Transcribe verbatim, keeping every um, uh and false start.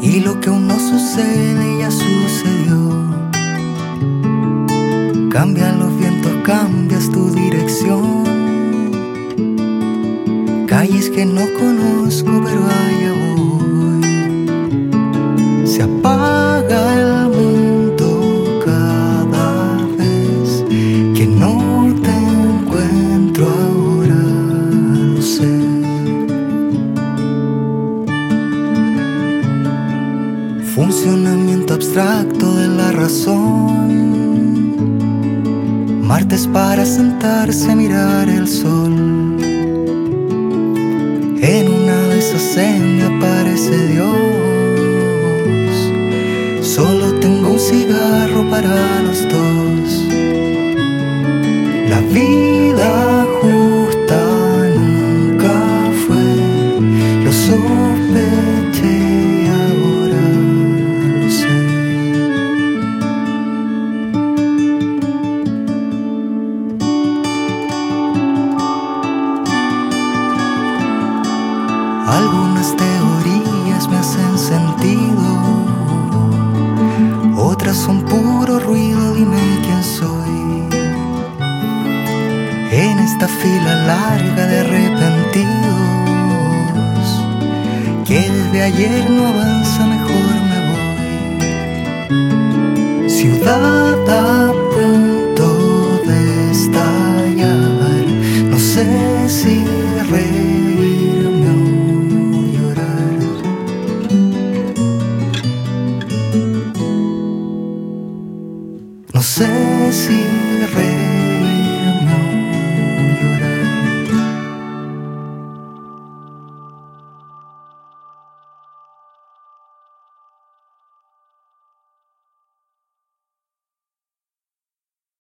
y lo que aún no sucede ya sucedió. Cambian los vientos, cambias tu dirección. Calles que no conozco, pero allá voy. Se apaga el mundo cada vez que no te encuentro, ahora lo sé. Funcionamiento abstracto de la razón. Martes para sentarse a mirar el sol. En una de esas se me aparece Dios. Solo tengo un cigarro para los dos. La vida justa nunca fue, lo sospeché y ahora lo sé. Algunas teorías me hacen sentido, otras son puro ruido, dime quién soy. En esta fila larga de arrepentidos, que desde ayer no avanza, mejor me voy. Ciudad a punto de estallar, no sé si reírme o llorar. No sé si reírme